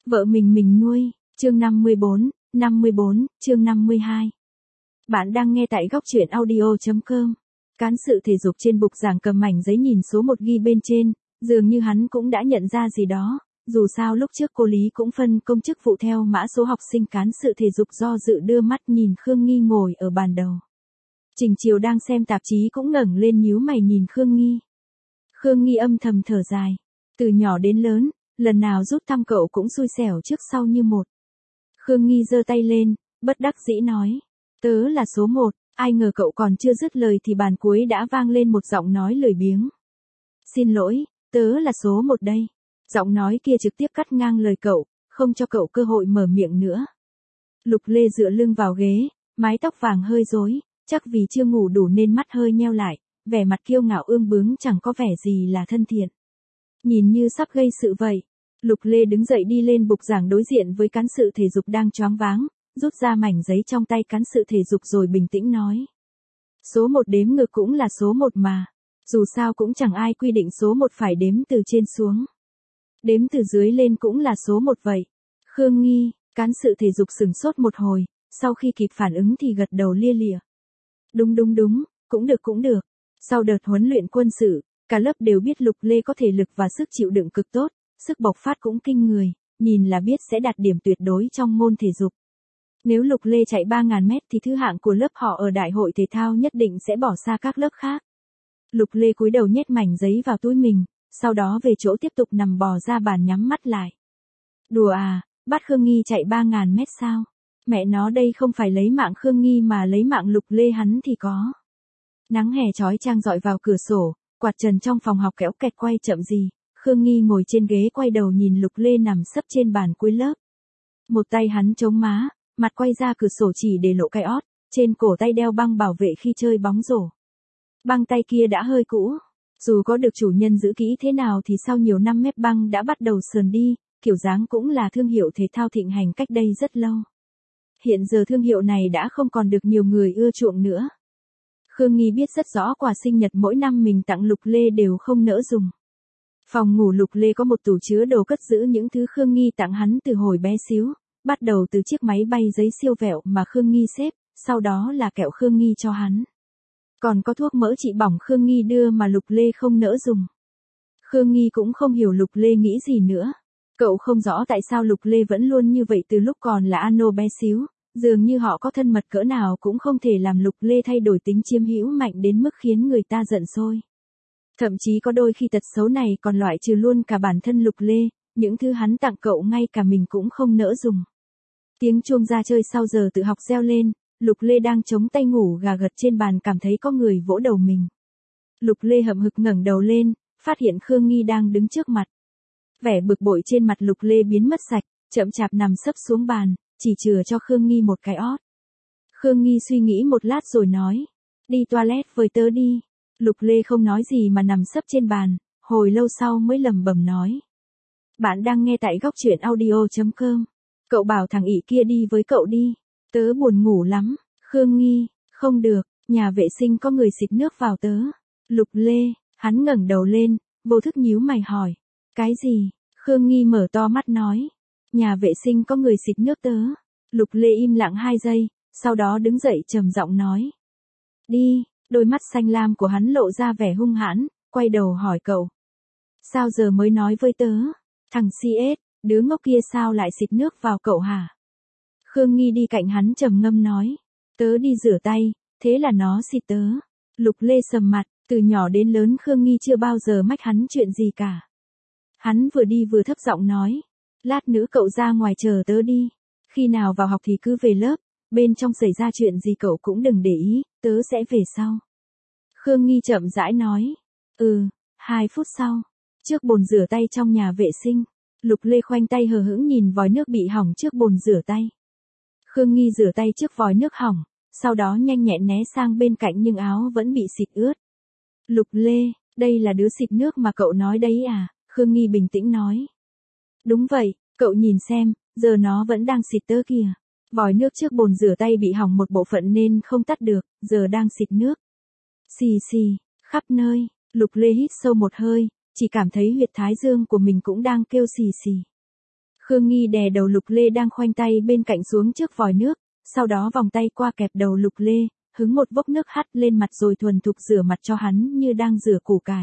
Vợ mình nuôi, chương 54, chương 52. Bạn đang nghe tại góc truyện audio.com. Cán sự thể dục trên bục giảng cầm mảnh giấy nhìn số 1 ghi bên trên, dường như hắn cũng đã nhận ra gì đó, dù sao lúc trước cô Lý cũng phân công chức vụ theo mã số học sinh cán sự thể dục do dự đưa mắt nhìn Khương Nghi ngồi ở bàn đầu. Trình Chiều đang xem tạp chí cũng ngẩng lên nhíu mày nhìn Khương Nghi. Khương Nghi âm thầm thở dài, từ nhỏ đến lớn, lần nào rút thăm cậu cũng xui xẻo trước sau như một. Khương Nghi giơ tay lên, bất đắc dĩ nói, tớ là số 1, ai ngờ cậu còn chưa dứt lời thì bàn cuối đã vang lên một giọng nói lười biếng. Xin lỗi, tớ là số 1 đây. Giọng nói kia trực tiếp cắt ngang lời cậu, không cho cậu cơ hội mở miệng nữa. Lục Lê dựa lưng vào ghế, mái tóc vàng hơi rối, chắc vì chưa ngủ đủ nên mắt hơi nheo lại, vẻ mặt kiêu ngạo ương bướng chẳng có vẻ gì là thân thiện. Nhìn như sắp gây sự vậy. Lục Lê đứng dậy đi lên bục giảng đối diện với cán sự thể dục đang choáng váng, rút ra mảnh giấy trong tay cán sự thể dục rồi bình tĩnh nói. Số 1 đếm ngược cũng là số 1 mà. Dù sao cũng chẳng ai quy định số 1 phải đếm từ trên xuống. Đếm từ dưới lên cũng là số 1 vậy. Khương Nghi, cán sự thể dục sửng sốt một hồi, sau khi kịp phản ứng thì gật đầu lia lịa. Đúng, cũng được. Sau đợt huấn luyện quân sự, cả lớp đều biết Lục Lê có thể lực và sức chịu đựng cực tốt, sức bộc phát cũng kinh người, nhìn là biết sẽ đạt điểm tuyệt đối trong môn thể dục. Nếu Lục Lê chạy 3.000 mét thì thứ hạng của lớp họ ở đại hội thể thao nhất định sẽ bỏ xa các lớp khác. Lục Lê cúi đầu nhét mảnh giấy vào túi mình, sau đó về chỗ tiếp tục nằm bò ra bàn nhắm mắt lại. Đùa à, bắt Khương Nghi chạy 3.000 mét sao? Mẹ nó đây không phải lấy mạng Khương Nghi mà lấy mạng Lục Lê hắn thì có. Nắng hè chói chang rọi vào cửa sổ, quạt trần trong phòng học kéo kẹt quay chậm gì. Khương Nghi ngồi trên ghế quay đầu nhìn Lục Lê nằm sấp trên bàn cuối lớp. Một tay hắn chống má, mặt quay ra cửa sổ chỉ để lộ cái ót, trên cổ tay đeo băng bảo vệ khi chơi bóng rổ. Băng tay kia đã hơi cũ, dù có được chủ nhân giữ kỹ thế nào thì sau nhiều năm mép băng đã bắt đầu sờn đi, kiểu dáng cũng là thương hiệu thể thao thịnh hành cách đây rất lâu. Hiện giờ thương hiệu này đã không còn được nhiều người ưa chuộng nữa. Khương Nghi biết rất rõ quà sinh nhật mỗi năm mình tặng Lục Lê đều không nỡ dùng. Phòng ngủ Lục Lê có một tủ chứa đồ cất giữ những thứ Khương Nghi tặng hắn từ hồi bé xíu, bắt đầu từ chiếc máy bay giấy siêu vẹo mà Khương Nghi xếp, sau đó là kẹo Khương Nghi cho hắn. Còn có thuốc mỡ trị bỏng Khương Nghi đưa mà Lục Lê không nỡ dùng. Khương Nghi cũng không hiểu Lục Lê nghĩ gì nữa. Cậu không rõ tại sao Lục Lê vẫn luôn như vậy từ lúc còn là Ano bé xíu, dường như họ có thân mật cỡ nào cũng không thể làm Lục Lê thay đổi tính chiếm hữu mạnh đến mức khiến người ta giận sôi. Thậm chí có đôi khi tật xấu này còn loại trừ luôn cả bản thân Lục Lê, những thứ hắn tặng cậu ngay cả mình cũng không nỡ dùng. Tiếng chuông ra chơi sau giờ tự học reo lên, Lục Lê đang chống tay ngủ gà gật trên bàn cảm thấy có người vỗ đầu mình. Lục Lê hậm hực ngẩng đầu lên, phát hiện Khương Nghi đang đứng trước mặt. Vẻ bực bội trên mặt Lục Lê biến mất sạch, chậm chạp nằm sấp xuống bàn, chỉ chừa cho Khương Nghi một cái ót. Khương Nghi suy nghĩ một lát rồi nói, đi toilet với tớ đi. Lục Lê không nói gì mà nằm sấp trên bàn, hồi lâu sau mới lẩm bẩm nói. Bạn đang nghe tại góc truyện audio.com. Cậu bảo thằng ỷ kia đi với cậu đi. Tớ buồn ngủ lắm. Khương Nghi, không được, nhà vệ sinh có người xịt nước vào tớ. Lục Lê, hắn ngẩng đầu lên, vô thức nhíu mày hỏi. Cái gì? Khương Nghi mở to mắt nói. Nhà vệ sinh có người xịt nước tớ. Lục Lê im lặng 2 giây, sau đó đứng dậy trầm giọng nói. Đi. Đôi mắt xanh lam của hắn lộ ra vẻ hung hãn, quay đầu hỏi cậu. Sao giờ mới nói với tớ? Thằng CS, đứa ngốc kia sao lại xịt nước vào cậu hả? Khương Nghi đi cạnh hắn trầm ngâm nói. Tớ đi rửa tay, thế là nó xịt tớ. Lục Lê sầm mặt, từ nhỏ đến lớn Khương Nghi chưa bao giờ mách hắn chuyện gì cả. Hắn vừa đi vừa thấp giọng nói. Lát nữa cậu ra ngoài chờ tớ đi. Khi nào vào học thì cứ về lớp, bên trong xảy ra chuyện gì cậu cũng đừng để ý, tớ sẽ về sau. Khương Nghi chậm rãi nói. 2 phút sau, trước bồn rửa tay trong nhà vệ sinh, Lục Lê khoanh tay hờ hững nhìn vòi nước bị hỏng trước bồn rửa tay. Khương Nghi rửa tay trước vòi nước hỏng, sau đó nhanh nhẹn né sang bên cạnh nhưng áo vẫn bị xịt ướt. Lục Lê, đây là đứa xịt nước mà cậu nói đấy à? Khương Nghi bình tĩnh nói. Đúng vậy, cậu nhìn xem, giờ nó vẫn đang xịt tớ kìa. Vòi nước trước bồn rửa tay bị hỏng một bộ phận nên không tắt được, giờ đang xịt nước. Xì xì, khắp nơi. Lục Lê hít sâu một hơi, chỉ cảm thấy huyệt thái dương của mình cũng đang kêu xì xì. Khương Nghi đè đầu Lục Lê đang khoanh tay bên cạnh xuống trước vòi nước, sau đó vòng tay qua kẹp đầu Lục Lê, hứng một vốc nước hắt lên mặt rồi thuần thục rửa mặt cho hắn như đang rửa củ cải.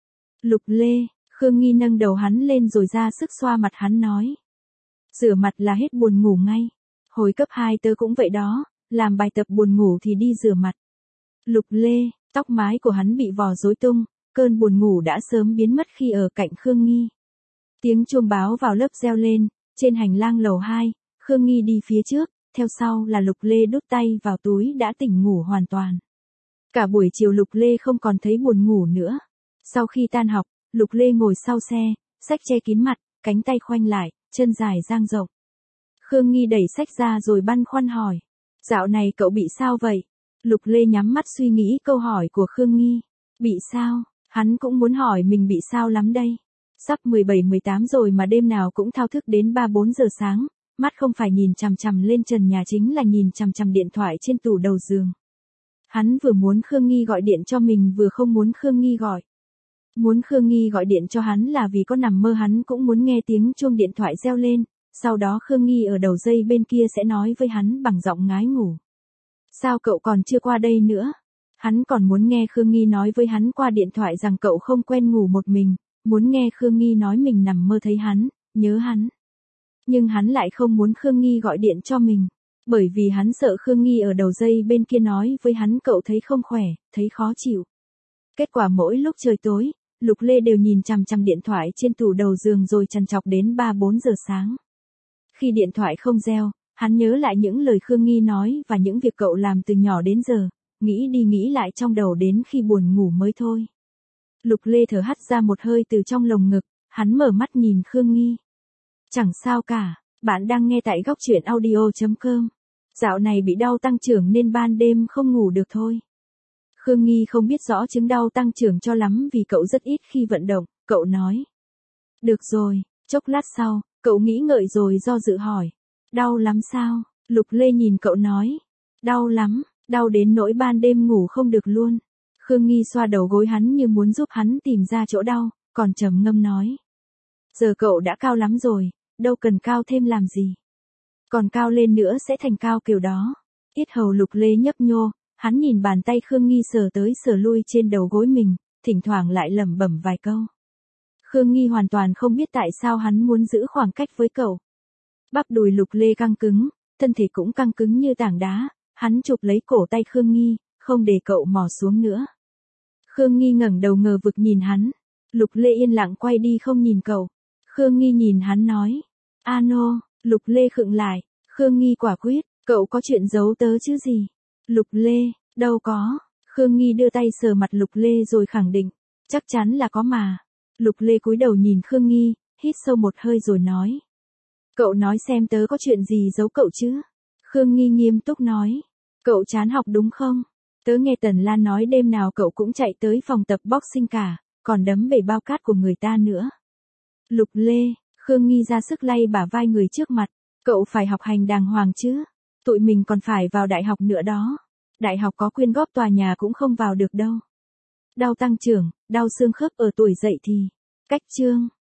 Lục Lê, Khương Nghi nâng đầu hắn lên rồi ra sức xoa mặt hắn nói. Rửa mặt là hết buồn ngủ ngay. Hồi cấp 2 tớ cũng vậy đó, làm bài tập buồn ngủ thì đi rửa mặt. Lục Lê, tóc mái của hắn bị vò rối tung, cơn buồn ngủ đã sớm biến mất khi ở cạnh Khương Nghi. Tiếng chuông báo vào lớp reo lên, trên hành lang lầu 2, Khương Nghi đi phía trước, theo sau là Lục Lê đút tay vào túi đã tỉnh ngủ hoàn toàn. Cả buổi chiều Lục Lê không còn thấy buồn ngủ nữa. Sau khi tan học, Lục Lê ngồi sau xe, xách che kín mặt, cánh tay khoanh lại, chân dài dang rộng. Khương Nghi đẩy xách ra rồi băn khoăn hỏi. Dạo này cậu bị sao vậy? Lục Lê nhắm mắt suy nghĩ câu hỏi của Khương Nghi. Bị sao? Hắn cũng muốn hỏi mình bị sao lắm đây. Sắp 17-18 rồi mà đêm nào cũng thao thức đến 3-4 giờ sáng, mắt không phải nhìn chằm chằm lên trần nhà chính là nhìn chằm chằm điện thoại trên tủ đầu giường. Hắn vừa muốn Khương Nghi gọi điện cho mình vừa không muốn Khương Nghi gọi. Muốn Khương Nghi gọi điện cho hắn là vì có nằm mơ hắn cũng muốn nghe tiếng chuông điện thoại reo lên, sau đó Khương Nghi ở đầu dây bên kia sẽ nói với hắn bằng giọng ngái ngủ. Sao cậu còn chưa qua đây nữa? Hắn còn muốn nghe Khương Nghi nói với hắn qua điện thoại rằng cậu không quen ngủ một mình, muốn nghe Khương Nghi nói mình nằm mơ thấy hắn, nhớ hắn. Nhưng hắn lại không muốn Khương Nghi gọi điện cho mình, bởi vì hắn sợ Khương Nghi ở đầu dây bên kia nói với hắn cậu thấy không khỏe, thấy khó chịu. Kết quả mỗi lúc trời tối, Lục Lê đều nhìn chằm chằm điện thoại trên tủ đầu giường rồi trằn trọc đến 3-4 giờ sáng. Khi điện thoại không reo, hắn nhớ lại những lời Khương Nghi nói và những việc cậu làm từ nhỏ đến giờ, nghĩ đi nghĩ lại trong đầu đến khi buồn ngủ mới thôi. Lục Lê thở hắt ra một hơi từ trong lồng ngực, hắn mở mắt nhìn Khương Nghi. Chẳng sao cả, bạn đang nghe tại góc truyện audio.com. Dạo này bị đau tăng trưởng nên ban đêm không ngủ được thôi. Khương Nghi không biết rõ chứng đau tăng trưởng cho lắm vì cậu rất ít khi vận động, cậu nói. Được rồi, chốc lát sau, cậu nghĩ ngợi rồi do dự hỏi. Đau lắm sao? Lục Lê nhìn cậu nói. Đau lắm, đau đến nỗi ban đêm ngủ không được luôn. Khương Nghi xoa đầu gối hắn như muốn giúp hắn tìm ra chỗ đau, còn trầm ngâm nói. Giờ cậu đã cao lắm rồi, đâu cần cao thêm làm gì. Còn cao lên nữa sẽ thành cao kiểu đó. Yết hầu Lục Lê nhấp nhô, hắn nhìn bàn tay Khương Nghi sờ tới sờ lui trên đầu gối mình, thỉnh thoảng lại lẩm bẩm vài câu. Khương Nghi hoàn toàn không biết tại sao hắn muốn giữ khoảng cách với cậu. Bắp đùi Lục Lê căng cứng, thân thể cũng căng cứng như tảng đá, hắn chụp lấy cổ tay Khương Nghi, không để cậu mò xuống nữa. Khương Nghi ngẩng đầu ngờ vực nhìn hắn. Lục Lê yên lặng quay đi không nhìn cậu. Khương Nghi nhìn hắn nói. Ano, Lục Lê khựng lại. Khương Nghi quả quyết, cậu có chuyện giấu tớ chứ gì? Lục Lê, đâu có. Khương Nghi đưa tay sờ mặt Lục Lê rồi khẳng định. Chắc chắn là có mà. Lục Lê cúi đầu nhìn Khương Nghi, hít sâu một hơi rồi nói. Cậu nói xem tớ có chuyện gì giấu cậu chứ? Khương Nghi nghiêm túc nói. Cậu chán học đúng không? Tớ nghe Tần Lan nói đêm nào cậu cũng chạy tới phòng tập boxing cả, còn đấm bể bao cát của người ta nữa. Lục Lê, Khương Nghi ra sức lay bả vai người trước mặt. Cậu phải học hành đàng hoàng chứ. Tụi mình còn phải vào đại học nữa đó. Đại học có quyên góp tòa nhà cũng không vào được đâu. Đau tăng trưởng, đau xương khớp ở tuổi dậy thì. Cách chương.